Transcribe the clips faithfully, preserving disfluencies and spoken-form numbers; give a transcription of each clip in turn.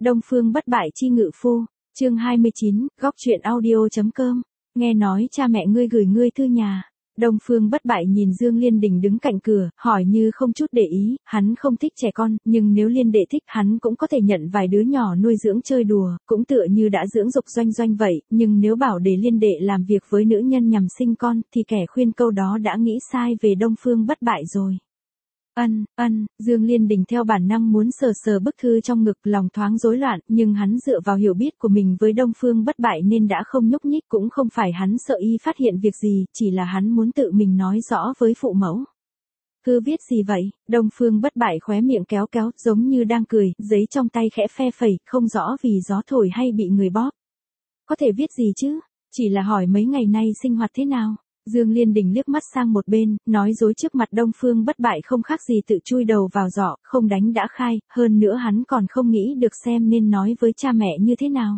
Đông Phương Bất Bại chi ngự phu, chương hai mươi chín, góc truyện audio.com, nghe nói cha mẹ ngươi gửi ngươi thư nhà. Đông Phương Bất Bại nhìn Dương Liên Đình đứng cạnh cửa, hỏi như không chút để ý, hắn không thích trẻ con, nhưng nếu Liên đệ thích hắn cũng có thể nhận vài đứa nhỏ nuôi dưỡng chơi đùa, cũng tựa như đã dưỡng dục Doanh Doanh vậy, nhưng nếu bảo để Liên đệ làm việc với nữ nhân nhằm sinh con, thì kẻ khuyên câu đó đã nghĩ sai về Đông Phương Bất Bại rồi. Ân, ân, Dương Liên Đình theo bản năng muốn sờ sờ bức thư trong ngực, lòng thoáng rối loạn, nhưng hắn dựa vào hiểu biết của mình với Đông Phương Bất Bại nên đã không nhúc nhích, cũng không phải hắn sợ y phát hiện việc gì, chỉ là hắn muốn tự mình nói rõ với phụ mẫu. Cứ viết gì vậy? Đông Phương Bất Bại khóe miệng kéo kéo, giống như đang cười, giấy trong tay khẽ phe phẩy, không rõ vì gió thổi hay bị người bóp. Có thể viết gì chứ? Chỉ là hỏi mấy ngày nay sinh hoạt thế nào? Dương Liên Đình liếc mắt sang một bên, nói dối trước mặt Đông Phương Bất Bại không khác gì tự chui đầu vào giỏ, không đánh đã khai, hơn nữa hắn còn không nghĩ được xem nên nói với cha mẹ như thế nào.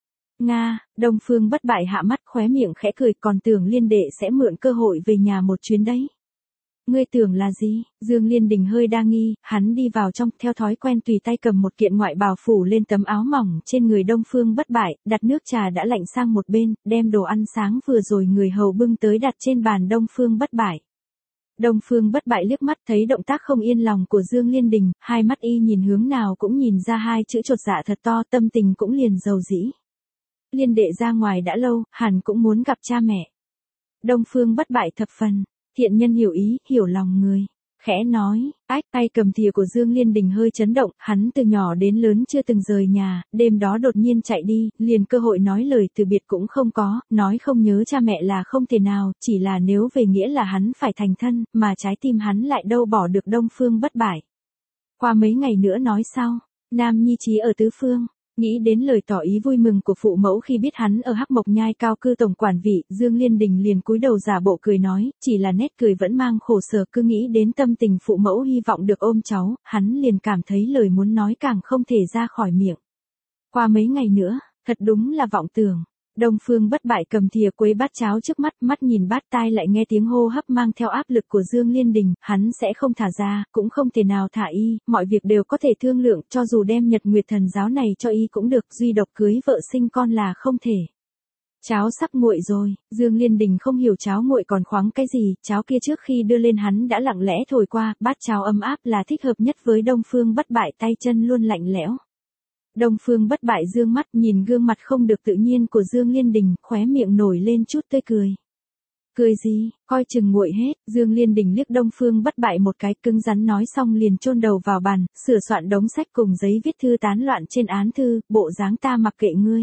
Nga, Đông Phương Bất Bại hạ mắt khóe miệng khẽ cười, còn tưởng Liên đệ sẽ mượn cơ hội về nhà một chuyến đấy. Ngươi tưởng là gì? Dương Liên Đình hơi đa nghi, hắn đi vào trong, theo thói quen tùy tay cầm một kiện ngoại bào phủ lên tấm áo mỏng trên người Đông Phương Bất Bại, đặt nước trà đã lạnh sang một bên, đem đồ ăn sáng vừa rồi người hầu bưng tới đặt trên bàn Đông Phương Bất Bại. Đông Phương Bất Bại liếc mắt thấy động tác không yên lòng của Dương Liên Đình, hai mắt y nhìn hướng nào cũng nhìn ra hai chữ chột dạ thật to, tâm tình cũng liền dầu dĩ. Liên đệ ra ngoài đã lâu, hẳn cũng muốn gặp cha mẹ. Đông Phương Bất Bại thập phần thiện nhân hiểu ý, hiểu lòng người. Khẽ nói, ách, tay cầm thìa của Dương Liên Đình hơi chấn động, hắn từ nhỏ đến lớn chưa từng rời nhà, đêm đó đột nhiên chạy đi, liền cơ hội nói lời từ biệt cũng không có, nói không nhớ cha mẹ là không thể nào, chỉ là nếu về nghĩa là hắn phải thành thân, mà trái tim hắn lại đâu bỏ được Đông Phương Bất Bại. Qua mấy ngày nữa nói sau, Nam Nhi chí ở tứ phương. Nghĩ đến lời tỏ ý vui mừng của phụ mẫu khi biết hắn ở Hắc Mộc Nhai cao cư tổng quản vị, Dương Liên Đình liền cúi đầu giả bộ cười nói, chỉ là nét cười vẫn mang khổ sở, cứ nghĩ đến tâm tình phụ mẫu hy vọng được ôm cháu, hắn liền cảm thấy lời muốn nói càng không thể ra khỏi miệng. Qua mấy ngày nữa, thật đúng là vọng tưởng. Đông Phương Bất Bại cầm thìa quấy bát cháo trước mắt, mắt nhìn bát tai lại nghe tiếng hô hấp mang theo áp lực của Dương Liên Đình, hắn sẽ không thả ra, cũng không thể nào thả y, mọi việc đều có thể thương lượng, cho dù đem Nhật Nguyệt Thần giáo này cho y cũng được, duy độc cưới vợ sinh con là không thể. Cháo sắp nguội rồi, Dương Liên Đình không hiểu cháo nguội còn khoáng cái gì, cháo kia trước khi đưa lên hắn đã lặng lẽ thổi qua, bát cháo ấm áp là thích hợp nhất với Đông Phương Bất Bại, tay chân luôn lạnh lẽo. Đông Phương Bất Bại dương mắt nhìn gương mặt không được tự nhiên của Dương Liên Đình, khóe miệng nổi lên chút tươi cười. Cười gì, coi chừng nguội hết, Dương Liên Đình liếc Đông Phương Bất Bại một cái, cứng rắn nói xong liền chôn đầu vào bàn, sửa soạn đống sách cùng giấy viết thư tán loạn trên án thư, bộ dáng ta mặc kệ ngươi.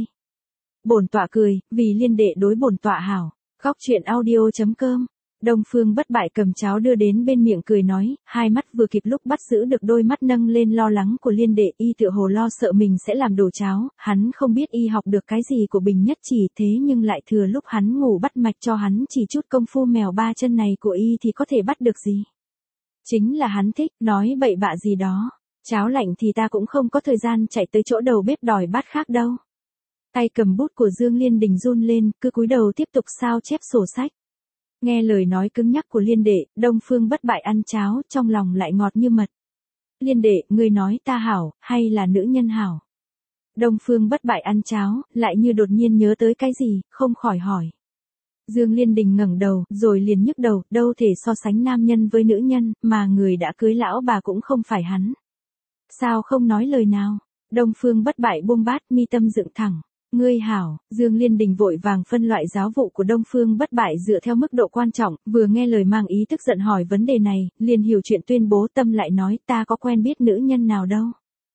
Bổn tọa cười, vì Liên đệ đối bổn tọa hảo. Góc truyện audio.com. Đông Phương Bất Bại cầm cháo đưa đến bên miệng cười nói, hai mắt vừa kịp lúc bắt giữ được đôi mắt nâng lên lo lắng của Liên đệ, y tựa hồ lo sợ mình sẽ làm đổ cháo, hắn không biết y học được cái gì của Bình Nhất Chỉ, thế nhưng lại thừa lúc hắn ngủ bắt mạch cho hắn chỉ chút công phu mèo ba chân này của y thì có thể bắt được gì. Chính là hắn thích, nói bậy bạ gì đó, cháo lạnh thì ta cũng không có thời gian chạy tới chỗ đầu bếp đòi bát khác đâu. Tay cầm bút của Dương Liên Đình run lên, cứ cúi đầu tiếp tục sao chép sổ sách. Nghe lời nói cứng nhắc của Liên đệ, Đông Phương Bất Bại ăn cháo, trong lòng lại ngọt như mật. Liên đệ, ngươi nói ta hảo, hay là nữ nhân hảo? Đông Phương Bất Bại ăn cháo, lại như đột nhiên nhớ tới cái gì, không khỏi hỏi. Dương Liên Đình ngẩng đầu, rồi liền nhức đầu, đâu thể so sánh nam nhân với nữ nhân, mà người đã cưới lão bà cũng không phải hắn. Sao không nói lời nào? Đông Phương Bất Bại buông bát, mi tâm dựng thẳng. Ngươi hảo, Dương Liên Đình vội vàng phân loại giáo vụ của Đông Phương Bất Bại dựa theo mức độ quan trọng, vừa nghe lời mang ý tức giận hỏi vấn đề này, liền hiểu chuyện tuyên bố, tâm lại nói ta có quen biết nữ nhân nào đâu.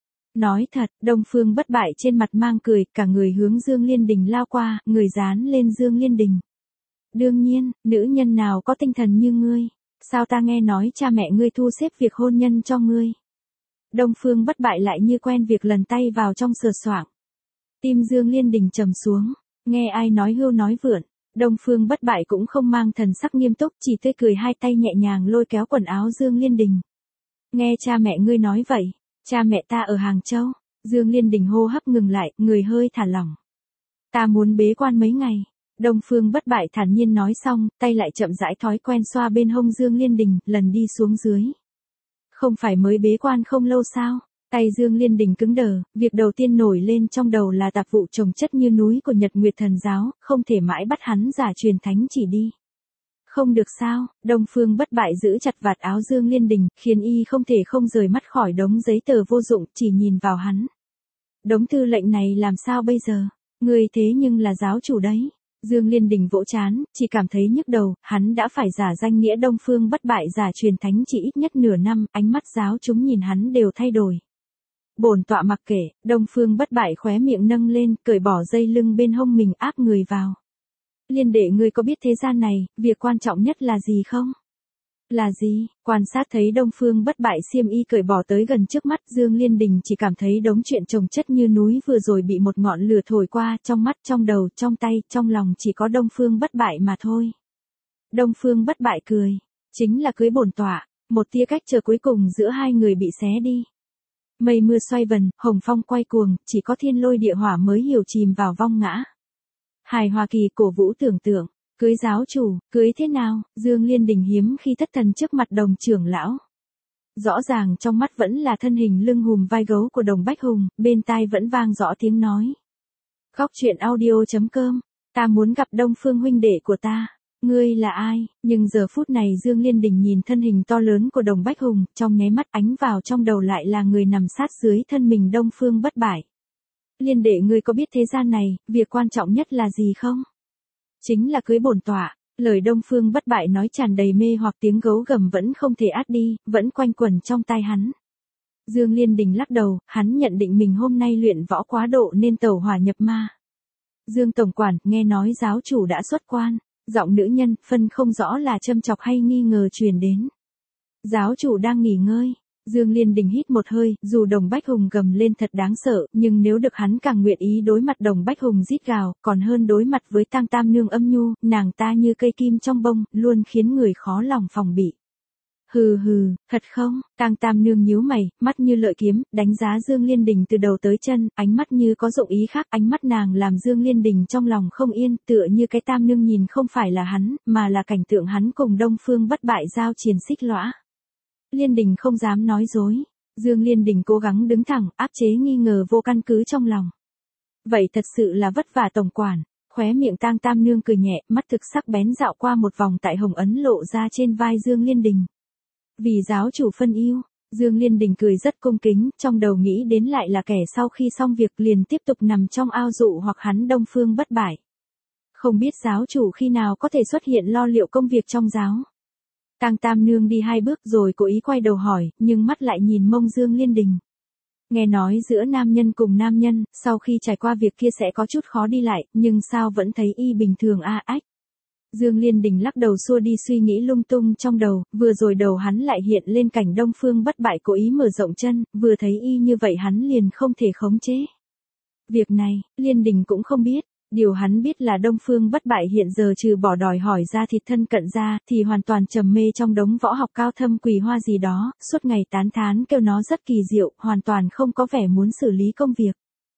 Nói thật, Đông Phương Bất Bại trên mặt mang cười, cả người hướng Dương Liên Đình lao qua, người dán lên Dương Liên Đình. Đương nhiên, nữ nhân nào có tinh thần như ngươi, sao ta nghe nói cha mẹ ngươi thu xếp việc hôn nhân cho ngươi. Đông Phương Bất Bại lại như quen việc lần tay vào trong sờ soạng. Tim Dương Liên Đình trầm xuống, nghe ai nói hưu nói vượn, Đông Phương Bất Bại cũng không mang thần sắc nghiêm túc, chỉ tươi cười, hai tay nhẹ nhàng lôi kéo quần áo Dương Liên Đình. Nghe cha mẹ ngươi nói vậy, cha mẹ ta ở Hàng Châu. Dương Liên Đình hô hấp ngừng lại, người hơi thả lỏng. Ta muốn bế quan mấy ngày. Đông Phương Bất Bại thản nhiên nói xong, tay lại chậm rãi thói quen xoa bên hông Dương Liên Đình, lần đi xuống dưới. Không phải mới bế quan không lâu sao? Tay Dương Liên Đình cứng đờ, việc đầu tiên nổi lên trong đầu là tạp vụ chồng chất như núi của Nhật Nguyệt Thần Giáo, không thể mãi bắt hắn giả truyền thánh chỉ đi. Không được sao, Đông Phương Bất Bại giữ chặt vạt áo Dương Liên Đình, khiến y không thể không rời mắt khỏi đống giấy tờ vô dụng, chỉ nhìn vào hắn. Đống thư lệnh này làm sao bây giờ? Ngươi thế nhưng là giáo chủ đấy. Dương Liên Đình vỗ chán, chỉ cảm thấy nhức đầu, hắn đã phải giả danh nghĩa Đông Phương Bất Bại giả truyền thánh chỉ ít nhất nửa năm, ánh mắt giáo chúng nhìn hắn đều thay đổi. Bổn tọa mặc kệ, Đông Phương Bất Bại khóe miệng nâng lên, cởi bỏ dây lưng bên hông mình áp người vào. Liên đệ, ngươi có biết thế gian này, việc quan trọng nhất là gì không? Là gì? Quan sát thấy Đông Phương Bất Bại xiêm y cởi bỏ tới gần trước mắt, Dương Liên Đình chỉ cảm thấy đống chuyện chồng chất như núi vừa rồi bị một ngọn lửa thổi qua, trong mắt, trong đầu, trong tay, trong lòng chỉ có Đông Phương Bất Bại mà thôi. Đông Phương Bất Bại cười, chính là cưới bổn tọa, một tia cách trở cuối cùng giữa hai người bị xé đi. Mây mưa xoay vần, hồng phong quay cuồng, chỉ có thiên lôi địa hỏa mới hiểu chìm vào vong ngã. Hài Hòa Kỳ cổ vũ tưởng tượng, cưới giáo chủ, cưới thế nào? Dương Liên Đình hiếm khi thất thần trước mặt Đồng trưởng lão. Rõ ràng trong mắt vẫn là thân hình lưng hùm vai gấu của Đồng Bách Hùng, bên tai vẫn vang rõ tiếng nói. Góc truyện audio chấm com, ta muốn gặp Đông Phương huynh đệ của ta. Ngươi là ai? Nhưng giờ phút này Dương Liên Đình nhìn thân hình to lớn của Đồng Bách Hùng, trong nháy mắt ánh vào trong đầu lại là người nằm sát dưới thân mình Đông Phương Bất Bại. Liên đệ, ngươi có biết thế gian này, việc quan trọng nhất là gì không? Chính là cưới bổn tọa. Lời Đông Phương Bất Bại nói tràn đầy mê hoặc, tiếng gấu gầm vẫn không thể át đi, vẫn quanh quẩn trong tai hắn. Dương Liên Đình lắc đầu, hắn nhận định mình hôm nay luyện võ quá độ nên tẩu hỏa nhập ma. Dương tổng quản, nghe nói giáo chủ đã xuất quan. Giọng nữ nhân, phân không rõ là châm chọc hay nghi ngờ truyền đến. Giáo chủ đang nghỉ ngơi. Dương Liên Đình hít một hơi, dù Đồng Bách Hùng gầm lên thật đáng sợ, nhưng nếu được hắn càng nguyện ý đối mặt Đồng Bách Hùng rít gào, còn hơn đối mặt với Tang Tam Nương âm nhu, nàng ta như cây kim trong bông, luôn khiến người khó lòng phòng bị. Hừ hừ, thật không? Tang Tam Nương nhíu mày, mắt như lợi kiếm, đánh giá Dương Liên Đình từ đầu tới chân, ánh mắt như có dụng ý khác, ánh mắt nàng làm Dương Liên Đình trong lòng không yên, tựa như cái Tam Nương nhìn không phải là hắn, mà là cảnh tượng hắn cùng Đông Phương Bất Bại giao chiến xích lõa. Liên Đình không dám nói dối. Dương Liên Đình cố gắng đứng thẳng, áp chế nghi ngờ vô căn cứ trong lòng. Vậy thật sự là vất vả tổng quản. Khóe miệng Tang Tam Nương cười nhẹ, mắt thực sắc bén dạo qua một vòng tại hồng ấn lộ ra trên vai Dương Liên Đình. Vì giáo chủ phân yêu, Dương Liên Đình cười rất cung kính, trong đầu nghĩ đến lại là kẻ sau khi xong việc liền tiếp tục nằm trong ao dụ hoặc hắn Đông Phương Bất Bại. Không biết giáo chủ khi nào có thể xuất hiện lo liệu công việc trong giáo. Tang Tam Nương đi hai bước rồi cố ý quay đầu hỏi, nhưng mắt lại nhìn mông Dương Liên Đình. Nghe nói giữa nam nhân cùng nam nhân, sau khi trải qua việc kia sẽ có chút khó đi lại, nhưng sao vẫn thấy y bình thường a ách. Dương Liên Đình lắc đầu xua đi suy nghĩ lung tung trong đầu, vừa rồi đầu hắn lại hiện lên cảnh Đông Phương Bất Bại cố ý mở rộng chân, vừa thấy y như vậy hắn liền không thể khống chế. Việc này, Liên Đình cũng không biết. Điều hắn biết là Đông Phương Bất Bại hiện giờ trừ bỏ đòi hỏi ra thịt thân cận ra, thì hoàn toàn trầm mê trong đống võ học cao thâm quỳ hoa gì đó, suốt ngày tán thán kêu nó rất kỳ diệu, hoàn toàn không có vẻ muốn xử lý công việc.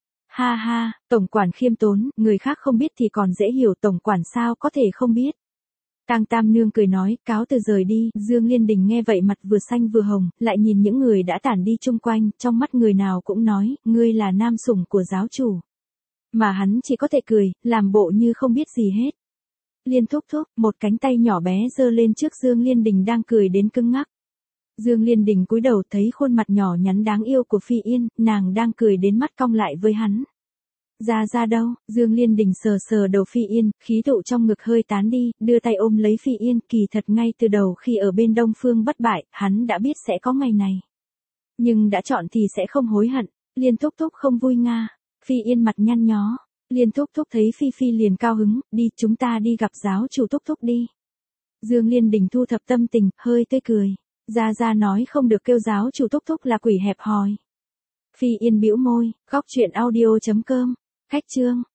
Ha ha, tổng quản khiêm tốn, người khác không biết thì còn dễ hiểu, tổng quản sao có thể không biết. Tang Tam Nương cười nói, cáo từ rời đi. Dương Liên Đình nghe vậy mặt vừa xanh vừa hồng, lại nhìn những người đã tản đi chung quanh, trong mắt người nào cũng nói, ngươi là nam sủng của giáo chủ. Mà hắn chỉ có thể cười, làm bộ như không biết gì hết. Liên thúc thúc, một cánh tay nhỏ bé giơ lên trước Dương Liên Đình đang cười đến cứng ngắc. Dương Liên Đình cúi đầu thấy khuôn mặt nhỏ nhắn đáng yêu của Phi Yên, nàng đang cười đến mắt cong lại với hắn. Ra ra đâu? Dương Liên Đình sờ sờ đầu Phi Yên, khí tụ trong ngực hơi tán đi, đưa tay ôm lấy Phi Yên, kỳ thật ngay từ đầu khi ở bên Đông Phương Bất Bại, hắn đã biết sẽ có ngày này. Nhưng đã chọn thì sẽ không hối hận. Liên thúc thúc không vui nga. Phi Yên mặt nhăn nhó. Liên thúc thúc thấy Phi Phi liền cao hứng, đi chúng ta đi gặp giáo chủ thúc thúc đi. Dương Liên Đình thu thập tâm tình, hơi tươi cười. Ra ra nói không được kêu giáo chủ thúc thúc là quỷ hẹp hòi. Phi Yên bĩu môi, góc truyện audio chấm com, khách chương.